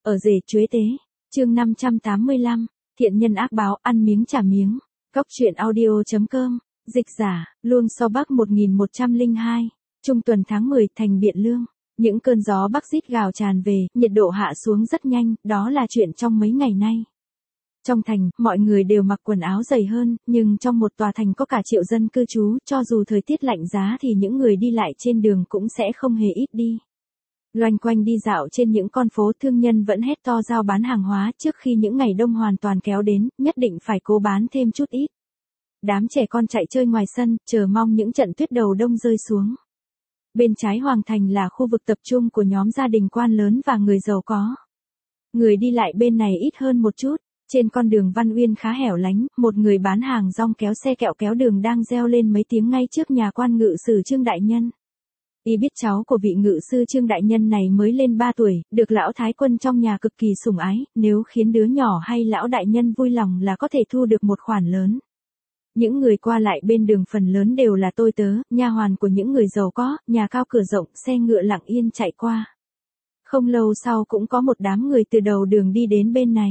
Ở rể chuế tế. Chương 585. Thiện nhân ác báo, ăn miếng trả miếng. Góc truyện audio.com. Dịch giả, Luông So Bắc 1102. Trung tuần tháng 10, thành Biện Lương. Những cơn gió bắc rít gào tràn về, nhiệt độ hạ xuống rất nhanh, đó là chuyện trong mấy ngày nay. Trong thành, mọi người đều mặc quần áo dày hơn, nhưng trong một tòa thành có cả triệu dân cư trú, cho dù thời tiết lạnh giá thì những người đi lại trên đường cũng sẽ không hề ít đi. Loanh quanh đi dạo trên những con phố, thương nhân vẫn hét to rao bán hàng hóa, trước khi những ngày đông hoàn toàn kéo đến, nhất định phải cố bán thêm chút ít. Đám trẻ con chạy chơi ngoài sân, chờ mong những trận tuyết đầu đông rơi xuống. Bên trái hoàng thành là khu vực tập trung của nhóm gia đình quan lớn và người giàu có. Người đi lại bên này ít hơn một chút. Trên con đường Văn Uyên khá hẻo lánh, một người bán hàng rong kéo xe kẹo kéo đường đang reo lên mấy tiếng ngay trước nhà quan ngự sử Trương Đại Nhân. Y biết cháu của vị ngự sư Trương Đại Nhân này mới lên 3 tuổi, được lão thái quân trong nhà cực kỳ sủng ái, nếu khiến đứa nhỏ hay lão đại nhân vui lòng là có thể thu được một khoản lớn. Những người qua lại bên đường phần lớn đều là tôi tớ, nha hoàn của những người giàu có, nhà cao cửa rộng, xe ngựa lặng yên chạy qua. Không lâu sau cũng có một đám người từ đầu đường đi đến bên này.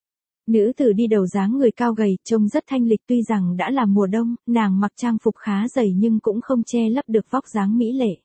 Nữ tử đi đầu dáng người cao gầy, trông rất thanh lịch, tuy rằng đã là mùa đông, nàng mặc trang phục khá dày nhưng cũng không che lấp được vóc dáng mỹ lệ.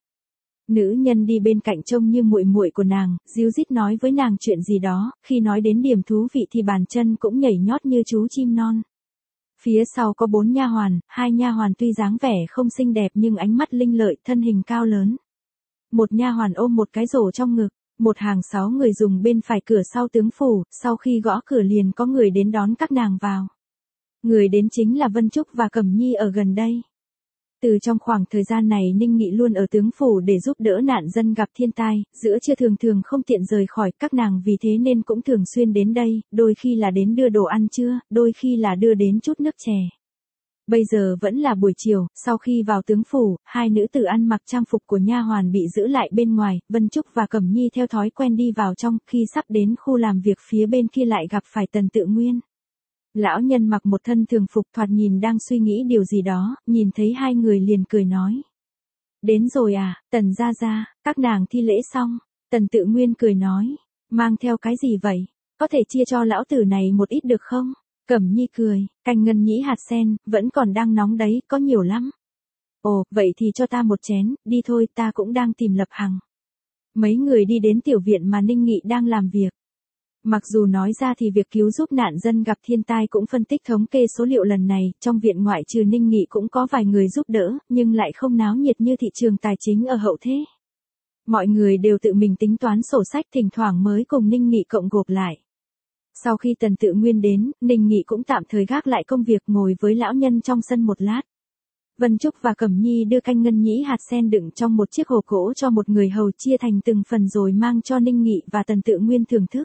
Nữ nhân đi bên cạnh trông như muội muội của nàng, ríu rít nói với nàng chuyện gì đó, khi nói đến điểm thú vị thì bàn chân cũng nhảy nhót như chú chim non. Phía sau có 4 nha hoàn, 2 nha hoàn tuy dáng vẻ không xinh đẹp nhưng ánh mắt linh lợi, thân hình cao lớn. Một nha hoàn ôm một cái rổ trong ngực. Một hàng 6 người dùng bên phải cửa sau tướng phủ, sau khi gõ cửa liền có người đến đón các nàng vào. Người đến chính là Vân Trúc và Cẩm Nhi ở gần đây. Từ trong khoảng thời gian này Ninh Nghị luôn ở tướng phủ để giúp đỡ nạn dân gặp thiên tai, giữa trưa thường không tiện rời khỏi, các nàng vì thế nên cũng thường xuyên đến đây, đôi khi là đến đưa đồ ăn trưa, đôi khi là đưa đến chút nước chè. Bây giờ vẫn là buổi chiều, sau khi vào tướng phủ, 2 nữ tử ăn mặc trang phục của nha hoàn bị giữ lại bên ngoài, Vân Trúc và Cẩm Nhi theo thói quen đi vào trong, khi sắp đến khu làm việc phía bên kia lại gặp phải Tần Tự Nguyên. Lão nhân mặc một thân thường phục, thoạt nhìn đang suy nghĩ điều gì đó, nhìn thấy 2 người liền cười nói. Đến rồi à, Tần gia gia, các nàng thi lễ xong. Tần Tự Nguyên cười nói, mang theo cái gì vậy, có thể chia cho lão tử này một ít được không? Cẩm Nhi cười, canh ngân nhĩ hạt sen, vẫn còn đang nóng đấy, có nhiều lắm. Ồ, vậy thì cho ta một chén, đi thôi, ta cũng đang tìm Lập Hằng. Mấy người đi đến tiểu viện mà Ninh Nghị đang làm việc. Mặc dù nói ra thì việc cứu giúp nạn dân gặp thiên tai cũng phân tích thống kê số liệu lần này, trong viện ngoại trừ Ninh Nghị cũng có vài người giúp đỡ, nhưng lại không náo nhiệt như thị trường tài chính ở hậu thế. Mọi người đều tự mình tính toán sổ sách, thỉnh thoảng mới cùng Ninh Nghị cộng gộp lại. Sau khi Tần Tự Nguyên đến, Ninh Nghị cũng tạm thời gác lại công việc, ngồi với lão nhân trong sân một lát. Vân Trúc và Cẩm Nhi đưa canh ngân nhĩ hạt sen đựng trong một chiếc hộp gỗ cho một người hầu chia thành từng phần rồi mang cho Ninh Nghị và Tần Tự Nguyên thưởng thức.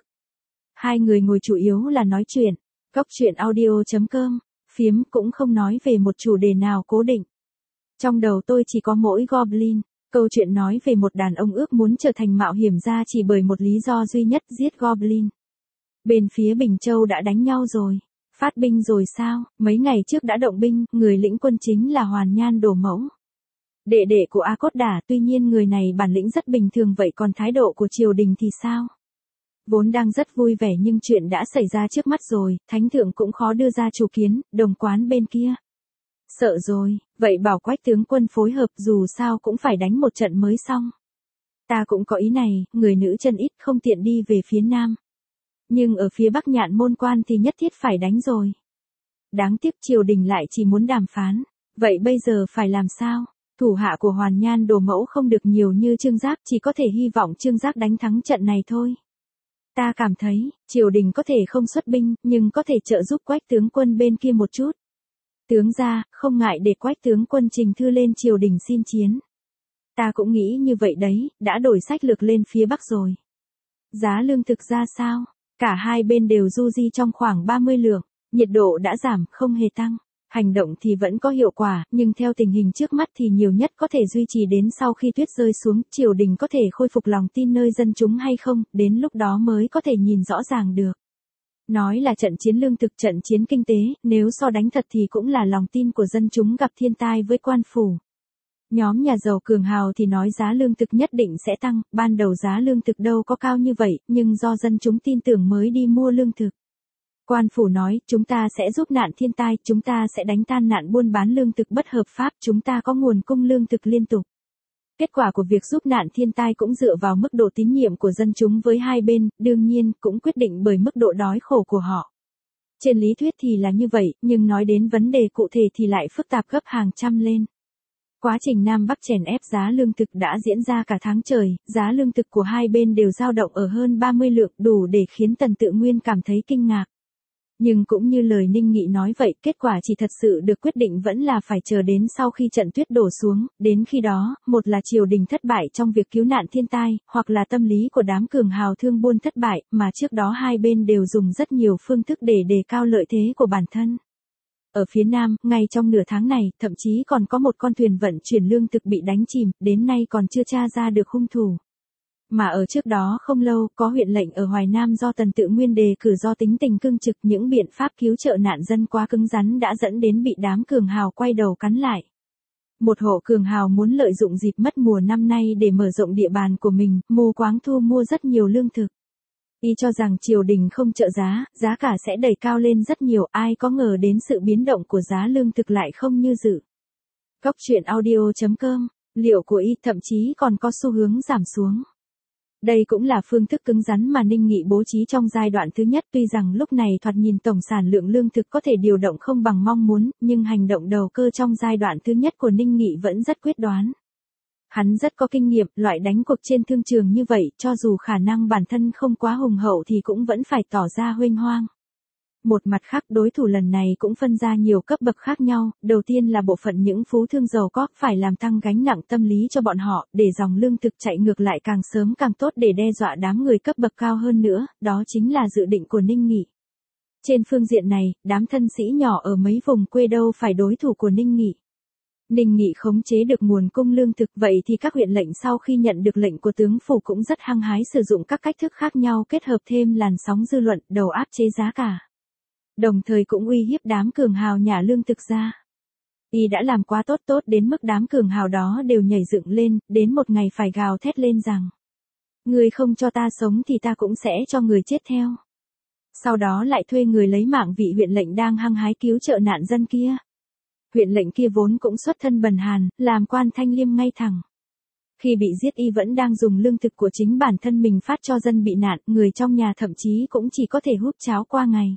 2 người ngồi chủ yếu là nói chuyện. Góc truyện audio.com, phiếm cũng không nói về một chủ đề nào cố định. Trong đầu tôi chỉ có mỗi Goblin. Câu chuyện nói về một đàn ông ước muốn trở thành mạo hiểm gia chỉ bởi một lý do duy nhất, giết Goblin. Bên phía Bình Châu đã đánh nhau rồi. Phát binh rồi sao? Mấy ngày trước đã động binh, người lĩnh quân chính là Hoàn Nhan Đổ Mẫu. Đệ đệ của A Cốt Đả, tuy nhiên người này bản lĩnh rất bình thường, vậy còn thái độ của triều đình thì sao? Vốn đang rất vui vẻ nhưng chuyện đã xảy ra trước mắt rồi, thánh thượng cũng khó đưa ra chủ kiến, đồng quán bên kia. Sợ rồi, vậy bảo Quách tướng quân phối hợp, dù sao cũng phải đánh một trận mới xong. Ta cũng có ý này, người nữ chân ít không tiện đi về phía nam. Nhưng ở phía Bắc Nhạn Môn Quan thì nhất thiết phải đánh rồi. Đáng tiếc triều đình lại chỉ muốn đàm phán. Vậy bây giờ phải làm sao? Thủ hạ của Hoàn Nhan Đồ Mẫu không được nhiều như Trương Giác, chỉ có thể hy vọng Trương Giác đánh thắng trận này thôi. Ta cảm thấy, triều đình có thể không xuất binh, nhưng có thể trợ giúp Quách tướng quân bên kia một chút. Tướng gia, không ngại để Quách tướng quân trình thư lên triều đình xin chiến. Ta cũng nghĩ như vậy đấy, đã đổi sách lược lên phía Bắc rồi. Giá lương thực ra sao? Cả hai bên đều du di trong khoảng 30 lượng, nhiệt độ đã giảm, không hề tăng. Hành động thì vẫn có hiệu quả, nhưng theo tình hình trước mắt thì nhiều nhất có thể duy trì đến sau khi tuyết rơi xuống, triều đình có thể khôi phục lòng tin nơi dân chúng hay không, đến lúc đó mới có thể nhìn rõ ràng được. Nói là trận chiến lương thực, trận chiến kinh tế, nếu so đánh thật thì cũng là lòng tin của dân chúng gặp thiên tai với quan phủ. Nhóm nhà giàu cường hào thì nói giá lương thực nhất định sẽ tăng, ban đầu giá lương thực đâu có cao như vậy, nhưng do dân chúng tin tưởng mới đi mua lương thực. Quan phủ nói, chúng ta sẽ giúp nạn thiên tai, chúng ta sẽ đánh tan nạn buôn bán lương thực bất hợp pháp, chúng ta có nguồn cung lương thực liên tục. Kết quả của việc giúp nạn thiên tai cũng dựa vào mức độ tín nhiệm của dân chúng với hai bên, đương nhiên, cũng quyết định bởi mức độ đói khổ của họ. Trên lý thuyết thì là như vậy, nhưng nói đến vấn đề cụ thể thì lại phức tạp gấp hàng trăm lên. Quá trình Nam Bắc chèn ép giá lương thực đã diễn ra cả tháng trời, giá lương thực của hai bên đều dao động ở hơn 30 lượng, đủ để khiến Tần Tự Nguyên cảm thấy kinh ngạc. Nhưng cũng như lời Ninh Nghị nói vậy, kết quả chỉ thật sự được quyết định vẫn là phải chờ đến sau khi trận tuyết đổ xuống, đến khi đó, một là triều đình thất bại trong việc cứu nạn thiên tai, hoặc là tâm lý của đám cường hào thương buôn thất bại, mà trước đó hai bên đều dùng rất nhiều phương thức để đề cao lợi thế của bản thân. Ở phía Nam, ngay trong nửa tháng này, thậm chí còn có một con thuyền vận chuyển lương thực bị đánh chìm, đến nay còn chưa tra ra được hung thủ. Mà ở trước đó không lâu, có huyện lệnh ở Hoài Nam do Tần Tự Nguyên đề cử do tính tình cương trực, những biện pháp cứu trợ nạn dân quá cứng rắn đã dẫn đến bị đám cường hào quay đầu cắn lại. Một hộ cường hào muốn lợi dụng dịp mất mùa năm nay để mở rộng địa bàn của mình, mù quáng thu mua rất nhiều lương thực. Y cho rằng triều đình không trợ giá, giá cả sẽ đẩy cao lên rất nhiều, ai có ngờ đến sự biến động của giá lương thực lại không như dự. Cốc truyện audio.com, liệu của Y thậm chí còn có xu hướng giảm xuống. Đây cũng là phương thức cứng rắn mà Ninh Nghị bố trí trong giai đoạn thứ nhất, tuy rằng lúc này thoạt nhìn tổng sản lượng lương thực có thể điều động không bằng mong muốn, nhưng hành động đầu cơ trong giai đoạn thứ nhất của Ninh Nghị vẫn rất quyết đoán. Hắn rất có kinh nghiệm, loại đánh cuộc trên thương trường như vậy, cho dù khả năng bản thân không quá hùng hậu thì cũng vẫn phải tỏ ra huênh hoang. Một mặt khác, đối thủ lần này cũng phân ra nhiều cấp bậc khác nhau, đầu tiên là bộ phận những phú thương giàu có, phải làm tăng gánh nặng tâm lý cho bọn họ, để dòng lương thực chạy ngược lại càng sớm càng tốt để đe dọa đám người cấp bậc cao hơn nữa, đó chính là dự định của Ninh Nghị. Trên phương diện này, đám thân sĩ nhỏ ở mấy vùng quê đâu phải đối thủ của Ninh Nghị. Ninh Nghị khống chế được nguồn cung lương thực, vậy thì các huyện lệnh sau khi nhận được lệnh của tướng phủ cũng rất hăng hái sử dụng các cách thức khác nhau kết hợp thêm làn sóng dư luận, đầu áp chế giá cả. Đồng thời cũng uy hiếp đám cường hào nhả lương thực ra. Y đã làm quá tốt đến mức đám cường hào đó đều nhảy dựng lên, đến một ngày phải gào thét lên rằng: người không cho ta sống thì ta cũng sẽ cho người chết theo. Sau đó lại thuê người lấy mạng vị huyện lệnh đang hăng hái cứu trợ nạn dân kia. Huyện lệnh kia vốn cũng xuất thân bần hàn, làm quan thanh liêm ngay thẳng. Khi bị giết Y vẫn đang dùng lương thực của chính bản thân mình phát cho dân bị nạn, người trong nhà thậm chí cũng chỉ có thể húp cháo qua ngày.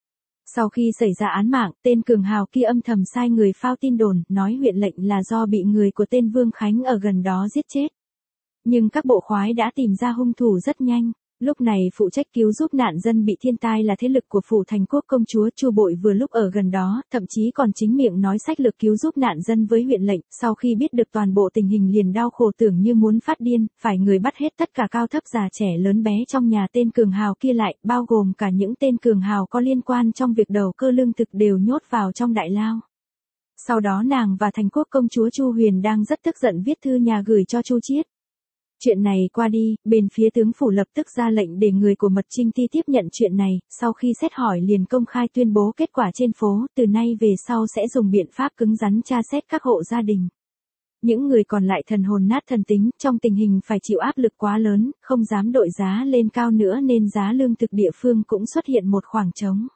Sau khi xảy ra án mạng, tên cường hào kia âm thầm sai người phao tin đồn, nói huyện lệnh là do bị người của tên Vương Khánh ở gần đó giết chết. Nhưng các bộ khoái đã tìm ra hung thủ rất nhanh. Lúc này phụ trách cứu giúp nạn dân bị thiên tai là thế lực của phủ Thành Quốc công chúa Chu Bội vừa lúc ở gần đó, thậm chí còn chính miệng nói sách lược cứu giúp nạn dân với huyện lệnh, sau khi biết được toàn bộ tình hình liền đau khổ tưởng như muốn phát điên, phải người bắt hết tất cả cao thấp già trẻ lớn bé trong nhà tên cường hào kia lại, bao gồm cả những tên cường hào có liên quan trong việc đầu cơ lương thực đều nhốt vào trong đại lao. Sau đó nàng và Thành Quốc công chúa Chu Huyền đang rất tức giận viết thư nhà gửi cho Chu Chiết. Chuyện này qua đi, bên phía tướng phủ lập tức ra lệnh để người của Mật Trinh Ti tiếp nhận chuyện này, sau khi xét hỏi liền công khai tuyên bố kết quả trên phố, từ nay về sau sẽ dùng biện pháp cứng rắn tra xét các hộ gia đình. Những người còn lại thần hồn nát thần tính, trong tình hình phải chịu áp lực quá lớn, không dám đội giá lên cao nữa nên giá lương thực địa phương cũng xuất hiện một khoảng trống.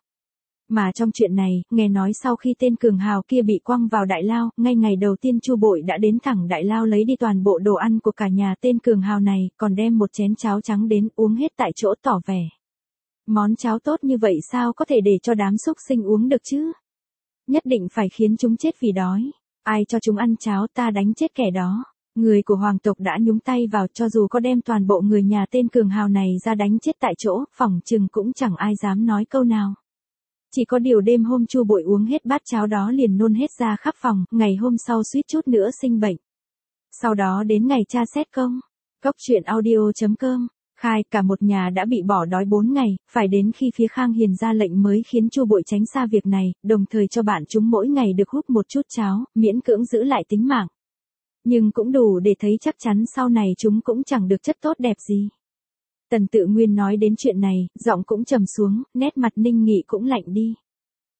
Mà trong chuyện này, nghe nói sau khi tên cường hào kia bị quăng vào đại lao, ngay ngày đầu tiên Chu Bội đã đến thẳng đại lao lấy đi toàn bộ đồ ăn của cả nhà tên cường hào này, còn đem một chén cháo trắng đến uống hết tại chỗ tỏ vẻ. Món cháo tốt như vậy sao có thể để cho đám súc sinh uống được chứ? Nhất định phải khiến chúng chết vì đói. Ai cho chúng ăn cháo ta đánh chết kẻ đó. Người của hoàng tộc đã nhúng tay vào, cho dù có đem toàn bộ người nhà tên cường hào này ra đánh chết tại chỗ, phỏng chừng cũng chẳng ai dám nói câu nào. Chỉ có điều đêm hôm Chu Bội uống hết bát cháo đó liền nôn hết ra khắp phòng, ngày hôm sau suýt chút nữa sinh bệnh. Sau đó đến ngày tra xét công, Cốc truyện audio.com, khai cả một nhà đã bị bỏ đói 4 ngày, phải đến khi phía Khang Hiền ra lệnh mới khiến Chu Bội tránh xa việc này, đồng thời cho bạn chúng mỗi ngày được húp một chút cháo, miễn cưỡng giữ lại tính mạng. Nhưng cũng đủ để thấy chắc chắn sau này chúng cũng chẳng được chất tốt đẹp gì. Tần Tự Nguyên nói đến chuyện này, giọng cũng trầm xuống, nét mặt Ninh Nghị cũng lạnh đi.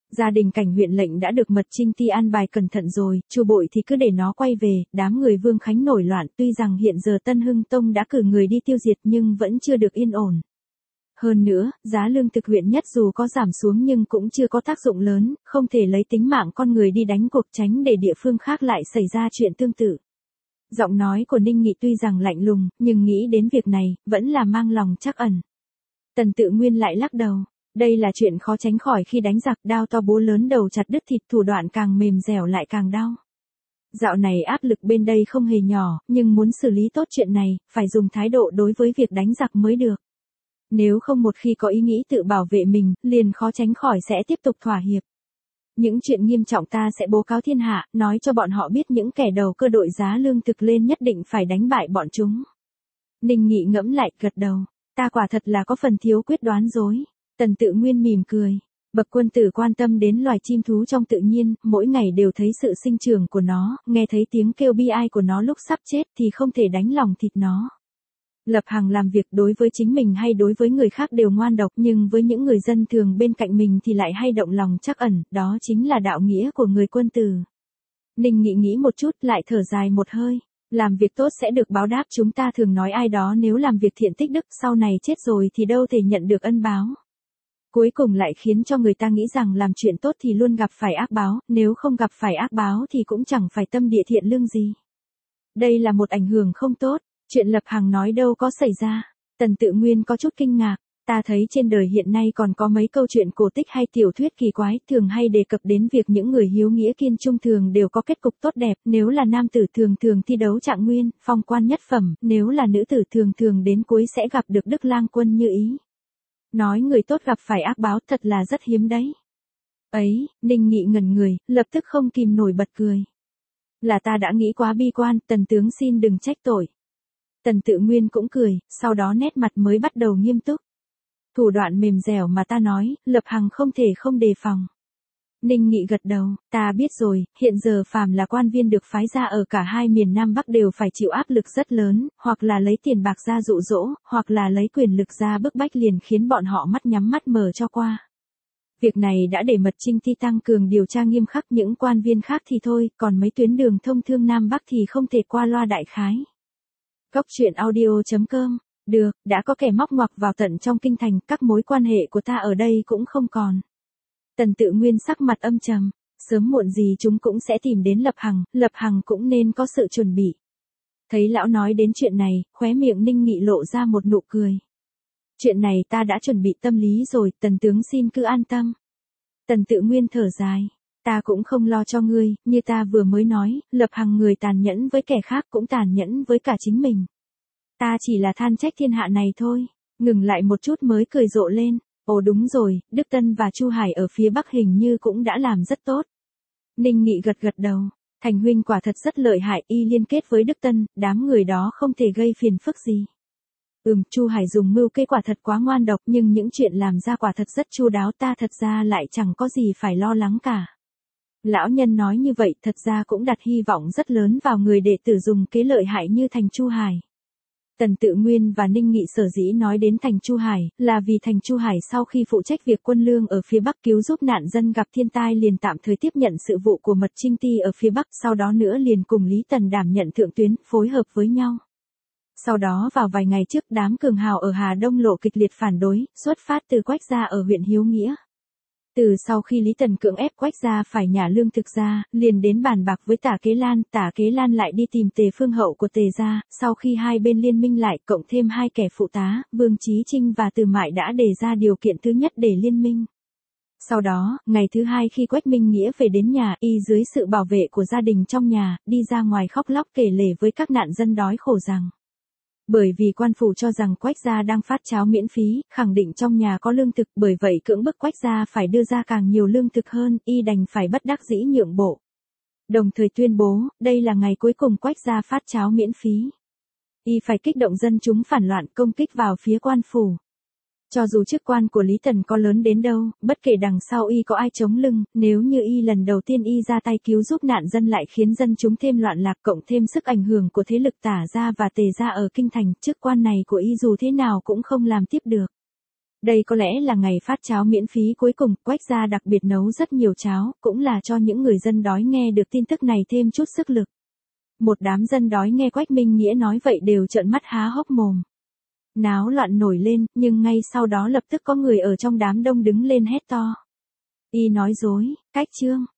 Gia đình Cảnh huyện lệnh đã được Mật Trinh Ti an bài cẩn thận rồi, Chu Bội thì cứ để nó quay về, đám người Vương Khánh nổi loạn, tuy rằng hiện giờ Tân Hưng Tông đã cử người đi tiêu diệt nhưng vẫn chưa được yên ổn. Hơn nữa, giá lương thực huyện nhất dù có giảm xuống nhưng cũng chưa có tác dụng lớn, không thể lấy tính mạng con người đi đánh cuộc tránh để địa phương khác lại xảy ra chuyện tương tự. Giọng nói của Ninh Nghị tuy rằng lạnh lùng, nhưng nghĩ đến việc này, vẫn là mang lòng trắc ẩn. Tần Tự Nguyên lại lắc đầu. Đây là chuyện khó tránh khỏi khi đánh giặc, đao to búa lớn đầu chặt đứt thịt, thủ đoạn càng mềm dẻo lại càng đau. Dạo này áp lực bên đây không hề nhỏ, nhưng muốn xử lý tốt chuyện này, phải dùng thái độ đối với việc đánh giặc mới được. Nếu không một khi có ý nghĩ tự bảo vệ mình, liền khó tránh khỏi sẽ tiếp tục thỏa hiệp. Những chuyện nghiêm trọng ta sẽ báo cáo thiên hạ, nói cho bọn họ biết những kẻ đầu cơ đội giá lương thực lên nhất định phải đánh bại bọn chúng. Ninh Nghị ngẫm lại, gật đầu. Ta quả thật là có phần thiếu quyết đoán dối. Tần Tự Nguyên mỉm cười. Bậc quân tử quan tâm đến loài chim thú trong tự nhiên, mỗi ngày đều thấy sự sinh trưởng của nó, nghe thấy tiếng kêu bi ai của nó lúc sắp chết thì không thể đánh lòng thịt nó. Lập Hằng làm việc đối với chính mình hay đối với người khác đều ngoan độc, nhưng với những người dân thường bên cạnh mình thì lại hay động lòng trắc ẩn, đó chính là đạo nghĩa của người quân tử. Ninh Nghị nghĩ một chút, lại thở dài một hơi. Làm việc tốt sẽ được báo đáp, chúng ta thường nói ai đó nếu làm việc thiện tích đức sau này chết rồi thì đâu thể nhận được ân báo. Cuối cùng lại khiến cho người ta nghĩ rằng làm chuyện tốt thì luôn gặp phải ác báo, nếu không gặp phải ác báo thì cũng chẳng phải tâm địa thiện lương gì. Đây là một ảnh hưởng không tốt, chuyện Lập Hằng nói đâu có xảy ra. Tần Tự Nguyên có chút kinh ngạc, ta thấy trên đời hiện nay còn có mấy câu chuyện cổ tích hay tiểu thuyết kỳ quái thường hay đề cập đến việc những người hiếu nghĩa kiên trung thường đều có kết cục tốt đẹp, nếu là nam tử thường thường thi đấu trạng nguyên, phong quan nhất phẩm, nếu là nữ tử thường thường đến cuối sẽ gặp được đức lang quân như ý. Nói người tốt gặp phải ác báo thật là rất hiếm đấy. Ấy, Ninh Nghị ngẩn người, lập tức không kìm nổi bật cười. Là ta đã nghĩ quá bi quan, Tần tướng xin đừng trách tội. Tần Tự Nguyên cũng cười, sau đó nét mặt mới bắt đầu nghiêm túc. Thủ đoạn mềm dẻo mà ta nói, Lập Hằng không thể không đề phòng. Ninh Nghị gật đầu, ta biết rồi, hiện giờ phàm là quan viên được phái ra ở cả hai miền Nam Bắc đều phải chịu áp lực rất lớn, hoặc là lấy tiền bạc ra dụ dỗ, hoặc là lấy quyền lực ra bức bách liền khiến bọn họ mắt nhắm mắt mở cho qua. Việc này đã để Mật Trinh Ti tăng cường điều tra nghiêm khắc, những quan viên khác thì thôi, còn mấy tuyến đường thông thương Nam Bắc thì không thể qua loa đại khái. Góc truyện audio.com. Được, đã có kẻ móc ngoặc vào tận trong kinh thành, các mối quan hệ của ta ở đây cũng không còn. Tần Tự Nguyên sắc mặt âm trầm, sớm muộn gì chúng cũng sẽ tìm đến Lập Hằng cũng nên có sự chuẩn bị. Thấy lão nói đến chuyện này, khóe miệng Ninh Nghị lộ ra một nụ cười. Chuyện này ta đã chuẩn bị tâm lý rồi, Tần tướng xin cứ an tâm. Tần Tự Nguyên thở dài, ta cũng không lo cho ngươi, như ta vừa mới nói, Lập Hằng người tàn nhẫn với kẻ khác cũng tàn nhẫn với cả chính mình. Ta chỉ là than trách thiên hạ này thôi. Ngừng lại một chút mới cười rộ lên. Ồ đúng rồi, Đức Tân và Chu Hải ở phía Bắc hình như cũng đã làm rất tốt. Ninh Nghị gật gật đầu. Thành huynh quả thật rất lợi hại, y liên kết với Đức Tân, đám người đó không thể gây phiền phức gì. Chu Hải dùng mưu kế quả thật quá ngoan độc, nhưng những chuyện làm ra quả thật rất chu đáo, ta thật ra lại chẳng có gì phải lo lắng cả. Lão nhân nói như vậy thật ra cũng đặt hy vọng rất lớn vào người đệ tử dùng kế lợi hại như thành Chu Hải. Tần Tự Nguyên và Ninh Nghị sở dĩ nói đến thành Chu Hải, là vì thành Chu Hải sau khi phụ trách việc quân lương ở phía Bắc cứu giúp nạn dân gặp thiên tai liền tạm thời tiếp nhận sự vụ của Mật Trinh Ti ở phía Bắc, sau đó nữa liền cùng Lý Tần đảm nhận thượng tuyến, phối hợp với nhau. Sau đó vào vài ngày trước, đám cường hào ở Hà Đông lộ kịch liệt phản đối, xuất phát từ Quách gia ở huyện Hiếu Nghĩa. Từ sau khi Lý Tần cưỡng ép Quách gia phải nhả lương thực ra, liền đến bàn bạc với Tả Kế Lan lại đi tìm Tề Phương Hậu của Tề gia, sau khi hai bên liên minh lại cộng thêm hai kẻ phụ tá, Vương Chí Trinh và Từ Mại đã đề ra điều kiện thứ nhất để liên minh. Sau đó, ngày thứ hai khi Quách Minh Nghĩa về đến nhà, y dưới sự bảo vệ của gia đình trong nhà, đi ra ngoài khóc lóc kể lể với các nạn dân đói khổ rằng. Bởi vì quan phủ cho rằng Quách gia đang phát cháo miễn phí, khẳng định trong nhà có lương thực, bởi vậy cưỡng bức Quách gia phải đưa ra càng nhiều lương thực hơn, y đành phải bất đắc dĩ nhượng bộ. Đồng thời tuyên bố, đây là ngày cuối cùng Quách gia phát cháo miễn phí. Y phải kích động dân chúng phản loạn công kích vào phía quan phủ. Cho dù chức quan của Lý Tần có lớn đến đâu, bất kể đằng sau y có ai chống lưng, nếu như y lần đầu tiên y ra tay cứu giúp nạn dân lại khiến dân chúng thêm loạn lạc, cộng thêm sức ảnh hưởng của thế lực Tả gia và Tề gia ở kinh thành, chức quan này của y dù thế nào cũng không làm tiếp được. Đây có lẽ là ngày phát cháo miễn phí cuối cùng, Quách gia đặc biệt nấu rất nhiều cháo, cũng là cho những người dân đói nghe được tin tức này thêm chút sức lực. Một đám dân đói nghe Quách Minh Nghĩa nói vậy đều trợn mắt há hốc mồm. Náo loạn nổi lên, nhưng ngay sau đó lập tức có người ở trong đám đông đứng lên hét to. Y nói dối, Cách Trương,